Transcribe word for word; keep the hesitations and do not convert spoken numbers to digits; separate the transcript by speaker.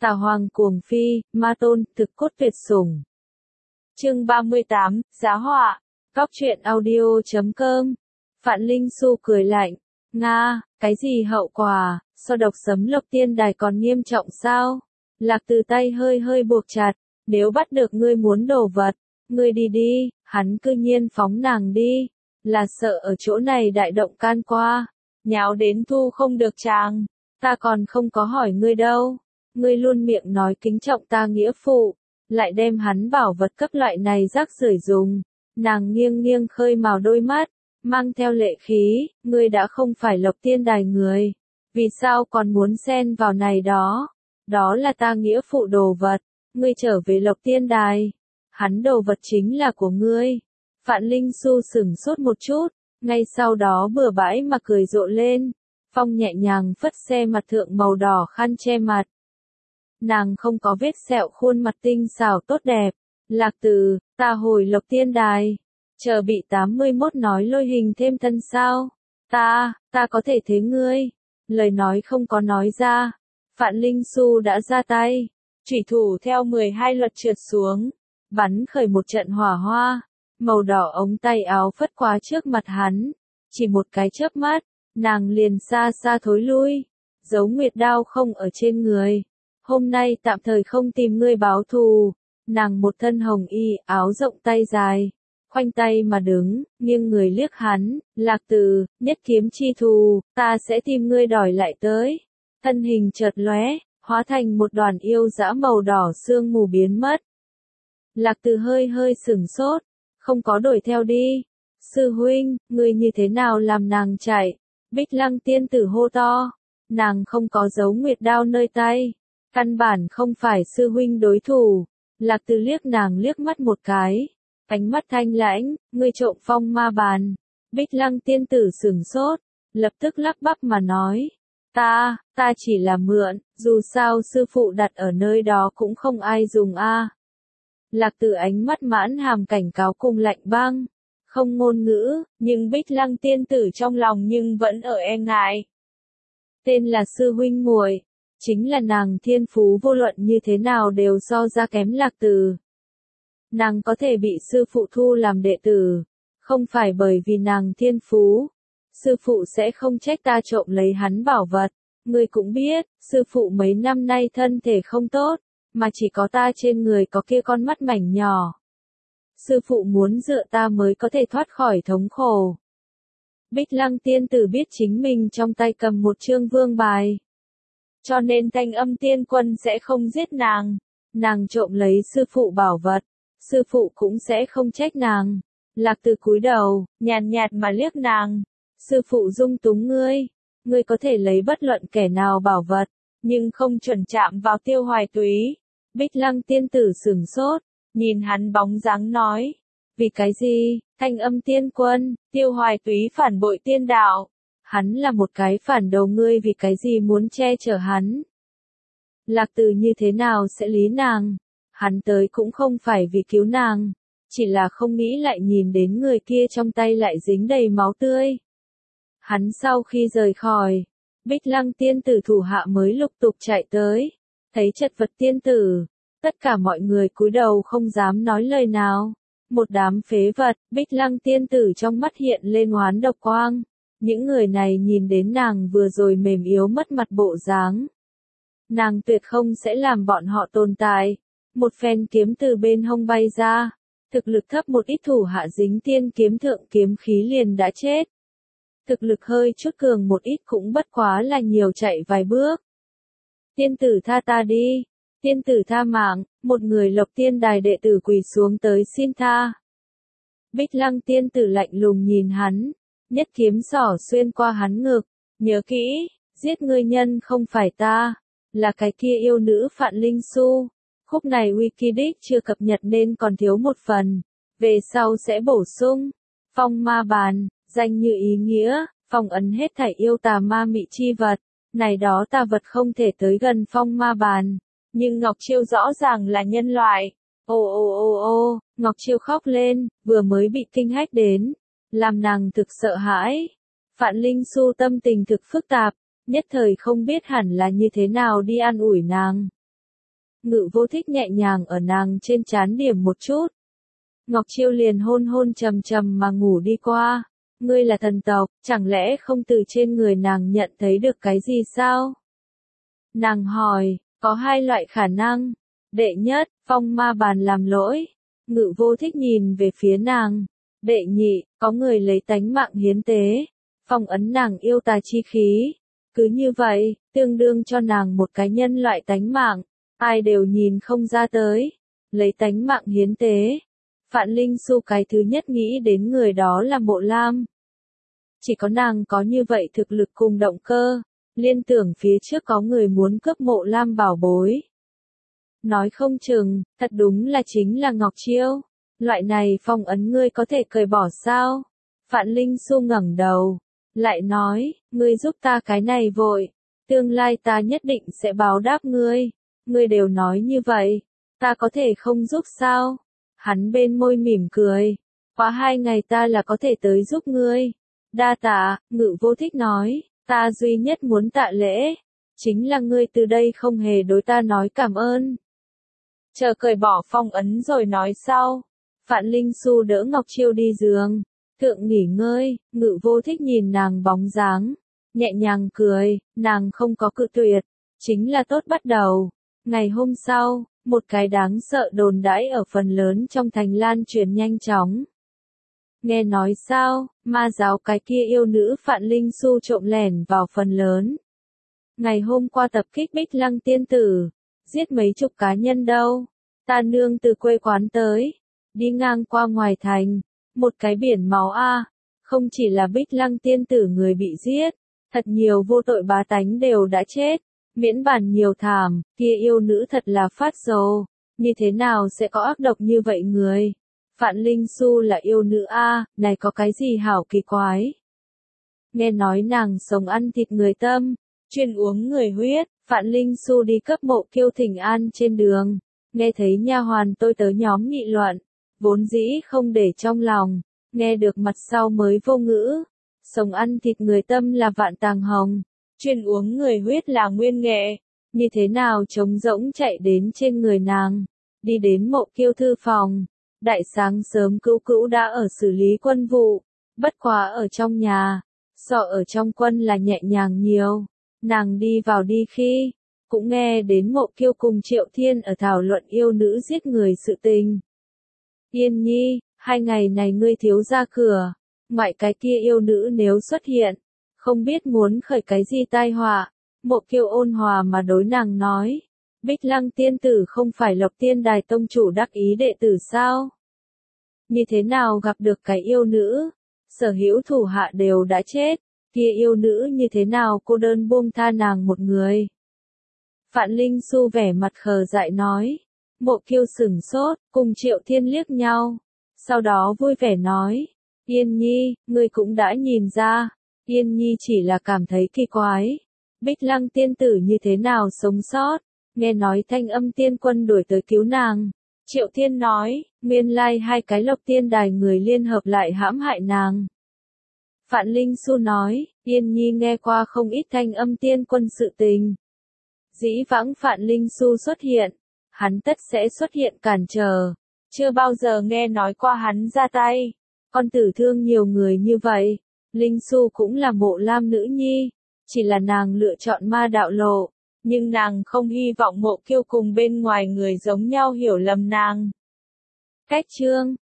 Speaker 1: Tà Hoàng cuồng phi, ma tôn, thực cốt tuyệt sủng. Chương ba mươi tám, Giá họa. Góc truyện audio chấm com. Phạn Linh Xu cười lạnh. Nga, cái gì hậu quả, so độc sấm Lộc Tiên Đài còn nghiêm trọng sao? Lạc Từ tay hơi hơi buộc chặt, nếu bắt được ngươi muốn đồ vật, ngươi đi đi, hắn cư nhiên phóng nàng đi, là sợ ở chỗ này đại động can qua, nháo đến thu không được chàng, ta còn không có hỏi ngươi đâu, ngươi luôn miệng nói kính trọng ta nghĩa phụ, lại đem hắn bảo vật cấp loại này rác rưởi dùng, nàng nghiêng nghiêng khơi màu đôi mắt, mang theo lệ khí, ngươi đã không phải Lộc Tiên Đài người, vì sao còn muốn xen vào này đó, đó là ta nghĩa phụ đồ vật, ngươi trở về Lộc Tiên Đài, hắn đồ vật chính là của ngươi. Phạn Linh Xu sửng sốt một chút, ngay sau đó bừa bãi mà cười rộ lên, phong nhẹ nhàng phất xe mặt thượng màu đỏ khăn che mặt. Nàng không có vết sẹo khuôn mặt tinh xảo tốt đẹp, Lạc Từ, ta hồi Lộc Tiên Đài, chờ bị tám mươi mốt nói lôi hình thêm thân sao, ta, ta có thể thế ngươi, lời nói không có nói ra, Phạn Linh Xu đã ra tay, chủy thủ theo mười hai luật trượt xuống, bắn khởi một trận hỏa hoa, màu đỏ ống tay áo phất qua trước mặt hắn, chỉ một cái chớp mắt, nàng liền xa xa thối lui, dấu nguyệt đao không ở trên người, hôm nay tạm thời không tìm ngươi báo thù, nàng một thân hồng y áo rộng tay dài, khoanh tay mà đứng, nghiêng người liếc hắn, Lạc Từ, nhất kiếm chi thù, ta sẽ tìm ngươi đòi lại tới, thân hình chợt lóe, hóa thành một đoàn yêu dã màu đỏ sương mù biến mất. Lạc Từ hơi hơi sửng sốt, không có đuổi theo đi. Sư huynh, ngươi như thế nào làm nàng chạy? Bích Lăng tiên tử hô to. Nàng không có dấu nguyệt đao nơi tay. Căn bản không phải sư huynh đối thủ. Lạc Từ liếc nàng liếc mắt một cái. Ánh mắt thanh lãnh, ngươi trộm phong ma bàn. Bích Lăng tiên tử sửng sốt, lập tức lắp bắp mà nói. Ta, ta chỉ là mượn, dù sao sư phụ đặt ở nơi đó cũng không ai dùng a. Lạc Từ ánh mắt mãn hàm cảnh cáo cùng lạnh băng, không ngôn ngữ, nhưng Bích Lăng tiên tử trong lòng nhưng vẫn ở e ngại. Tên là sư huynh muội, chính là nàng thiên phú vô luận như thế nào đều so ra kém Lạc Từ. Nàng có thể bị sư phụ thu làm đệ tử, không phải bởi vì nàng thiên phú. Sư phụ sẽ không trách ta trộm lấy hắn bảo vật, ngươi cũng biết, sư phụ mấy năm nay thân thể không tốt, mà chỉ có ta trên người có kia con mắt mảnh nhỏ. Sư phụ muốn dựa ta mới có thể thoát khỏi thống khổ. Bích Lăng tiên tử biết chính mình trong tay cầm một chương vương bài. Cho nên Thanh Âm Tiên Quân sẽ không giết nàng. Nàng trộm lấy sư phụ bảo vật, sư phụ cũng sẽ không trách nàng. Lạc Từ cúi đầu, nhàn nhạt mà liếc nàng. Sư phụ dung túng ngươi, ngươi có thể lấy bất luận kẻ nào bảo vật, nhưng không chuẩn chạm vào Tiêu Hoài Túy. Bích Lăng tiên tử sửng sốt, nhìn hắn bóng dáng nói, vì cái gì, Thanh Âm Tiên Quân, Tiêu Hoài Túy phản bội tiên đạo, hắn là một cái phản đầu ngươi vì cái gì muốn che chở hắn. Lạc Từ như thế nào sẽ lý nàng, hắn tới cũng không phải vì cứu nàng, chỉ là không nghĩ lại nhìn đến người kia trong tay lại dính đầy máu tươi. Hắn sau khi rời khỏi, Bích Lăng tiên tử thủ hạ mới lục tục chạy tới, thấy chật vật tiên tử, tất cả mọi người cúi đầu không dám nói lời nào. Một đám phế vật, Bích Lăng tiên tử trong mắt hiện lên oán độc quang. Những người này nhìn đến nàng vừa rồi mềm yếu mất mặt bộ dáng. Nàng tuyệt không sẽ làm bọn họ tồn tại. Một phen kiếm từ bên hông bay ra, thực lực thấp một ít thủ hạ dính tiên kiếm thượng kiếm khí liền đã chết. Thực lực hơi chút cường một ít cũng bất quá là nhiều chạy vài bước. Tiên tử tha ta đi, tiên tử tha mạng, một người Lộc Tiên Đài đệ tử quỳ xuống tới xin tha. Bích Lăng tiên tử lạnh lùng nhìn hắn, nhất kiếm xỏ xuyên qua hắn ngực, nhớ kỹ, giết ngươi nhân không phải ta, là cái kia yêu nữ Phạn Linh Xu. Khúc này Wikidic chưa cập nhật nên còn thiếu một phần, về sau sẽ bổ sung. Phong ma bàn, danh như ý nghĩa, phong ấn hết thảy yêu tà ma mị chi vật, này đó tà vật không thể tới gần phong ma bàn, nhưng Ngọc Chiêu rõ ràng là nhân loại. Ô ô ô ô, Ngọc Chiêu khóc lên, vừa mới bị kinh hách đến, làm nàng thực sợ hãi. Phạn Linh Xu tâm tình thực phức tạp, nhất thời không biết hẳn là như thế nào đi an ủi nàng. Ngự Vô Thích nhẹ nhàng ở nàng trên trán điểm một chút. Ngọc Chiêu liền hôn hôn trầm trầm mà ngủ đi qua. Ngươi là thần tộc, chẳng lẽ không từ trên người nàng nhận thấy được cái gì sao? Nàng hỏi, có hai loại khả năng. Đệ nhất, phong ma bàn làm lỗi. Ngự Vô Thích nhìn về phía nàng. Đệ nhị, có người lấy tánh mạng hiến tế. Phong ấn nàng yêu tà chi khí. Cứ như vậy, tương đương cho nàng một cái nhân loại tánh mạng. Ai đều nhìn không ra tới. Lấy tánh mạng hiến tế. Phạn Linh Xu cái thứ nhất nghĩ đến người đó là Mộ Lam. Chỉ có nàng có như vậy thực lực cùng động cơ. Liên tưởng phía trước có người muốn cướp Mộ Lam bảo bối. Nói không chừng, thật đúng là chính là Ngọc Chiêu. Loại này phong ấn ngươi có thể cởi bỏ sao? Phạn Linh Xu ngẩng đầu. Lại nói, ngươi giúp ta cái này vội. Tương lai ta nhất định sẽ báo đáp ngươi. Ngươi đều nói như vậy. Ta có thể không giúp sao? Hắn bên môi mỉm cười. Quá hai ngày ta là có thể tới giúp ngươi. Đa tạ, Ngự Vô Thích nói. Ta duy nhất muốn tạ lễ. Chính là ngươi từ đây không hề đối ta nói cảm ơn. Chờ cởi bỏ phong ấn rồi nói sau. Phạn Linh Xu đỡ Ngọc Chiêu đi giường. Thượng nghỉ ngơi, Ngự Vô Thích nhìn nàng bóng dáng. Nhẹ nhàng cười, nàng không có cự tuyệt. Chính là tốt bắt đầu. Ngày hôm sau, một cái đáng sợ đồn đãi ở phần lớn trong thành lan truyền nhanh chóng. Nghe nói sao, ma giáo cái kia yêu nữ Phạn Linh Xu trộm lẻn vào phần lớn. Ngày hôm qua tập kích Bích Lăng tiên tử, giết mấy chục cá nhân đâu. Ta nương từ quê quán tới, đi ngang qua ngoài thành, một cái biển máu a, không chỉ là Bích Lăng tiên tử người bị giết, thật nhiều vô tội bá tánh đều đã chết, miễn bàn nhiều thảm, kia yêu nữ thật là phát rồ, như thế nào sẽ có ác độc như vậy người? Phạn Linh Xu là yêu nữ a, này có cái gì hảo kỳ quái? Nghe nói nàng sống ăn thịt người tâm, chuyên uống người huyết, Phạn Linh Xu đi cấp Mộ Kiêu thỉnh an trên đường, nghe thấy nha hoàn tôi tớ nhóm nghị luận, vốn dĩ không để trong lòng, nghe được mặt sau mới vô ngữ. Sống ăn thịt người tâm là Vạn Tàng Hồng, chuyên uống người huyết là Nguyên Nghệ, như thế nào trống rỗng chạy đến trên người nàng, đi đến Mộ Kiêu thư phòng. Đại sáng sớm Cữu Cữu đã ở xử lý quân vụ, bất quá ở trong nhà, so ở trong quân là nhẹ nhàng nhiều. Nàng đi vào đi khi, cũng nghe đến Mộ Kiêu cùng Triệu Thiên ở thảo luận yêu nữ giết người sự tình. Yên Nhi, hai ngày này ngươi thiếu ra cửa, ngoại cái kia yêu nữ nếu xuất hiện, không biết muốn khởi cái gì tai họa. Mộ Kiêu ôn hòa mà đối nàng nói. Bích Lăng tiên tử không phải Lộc Tiên Đài tông chủ đắc ý đệ tử sao? Như thế nào gặp được cái yêu nữ? Sở hữu thủ hạ đều đã chết, kia yêu nữ như thế nào cô đơn buông tha nàng một người? Phạn Linh Xu vẻ mặt khờ dại nói. Mộ Kiêu sửng sốt, cùng Triệu Thiên liếc nhau. Sau đó vui vẻ nói. Yên Nhi, ngươi cũng đã nhìn ra. Yên Nhi chỉ là cảm thấy kỳ quái. Bích Lăng tiên tử như thế nào sống sót? Nghe nói Thanh Âm tiên quân đuổi tới cứu nàng. Triệu Thiên nói, nguyên lai hai cái Lộc Tiên Đài người liên hợp lại hãm hại nàng. Phạn Linh Xu nói, Yên Nhi nghe qua không ít Thanh Âm tiên quân sự tình. Dĩ vãng Phạn Linh Xu xuất hiện, hắn tất sẽ xuất hiện cản trở. Chưa bao giờ nghe nói qua hắn ra tay. Con tử thương nhiều người như vậy. Linh Xu cũng là Mộ Lam nữ nhi. Chỉ là nàng lựa chọn ma đạo lộ. Nhưng nàng không hy vọng Mộ Kiêu cùng bên ngoài người giống nhau hiểu lầm nàng. Cách chương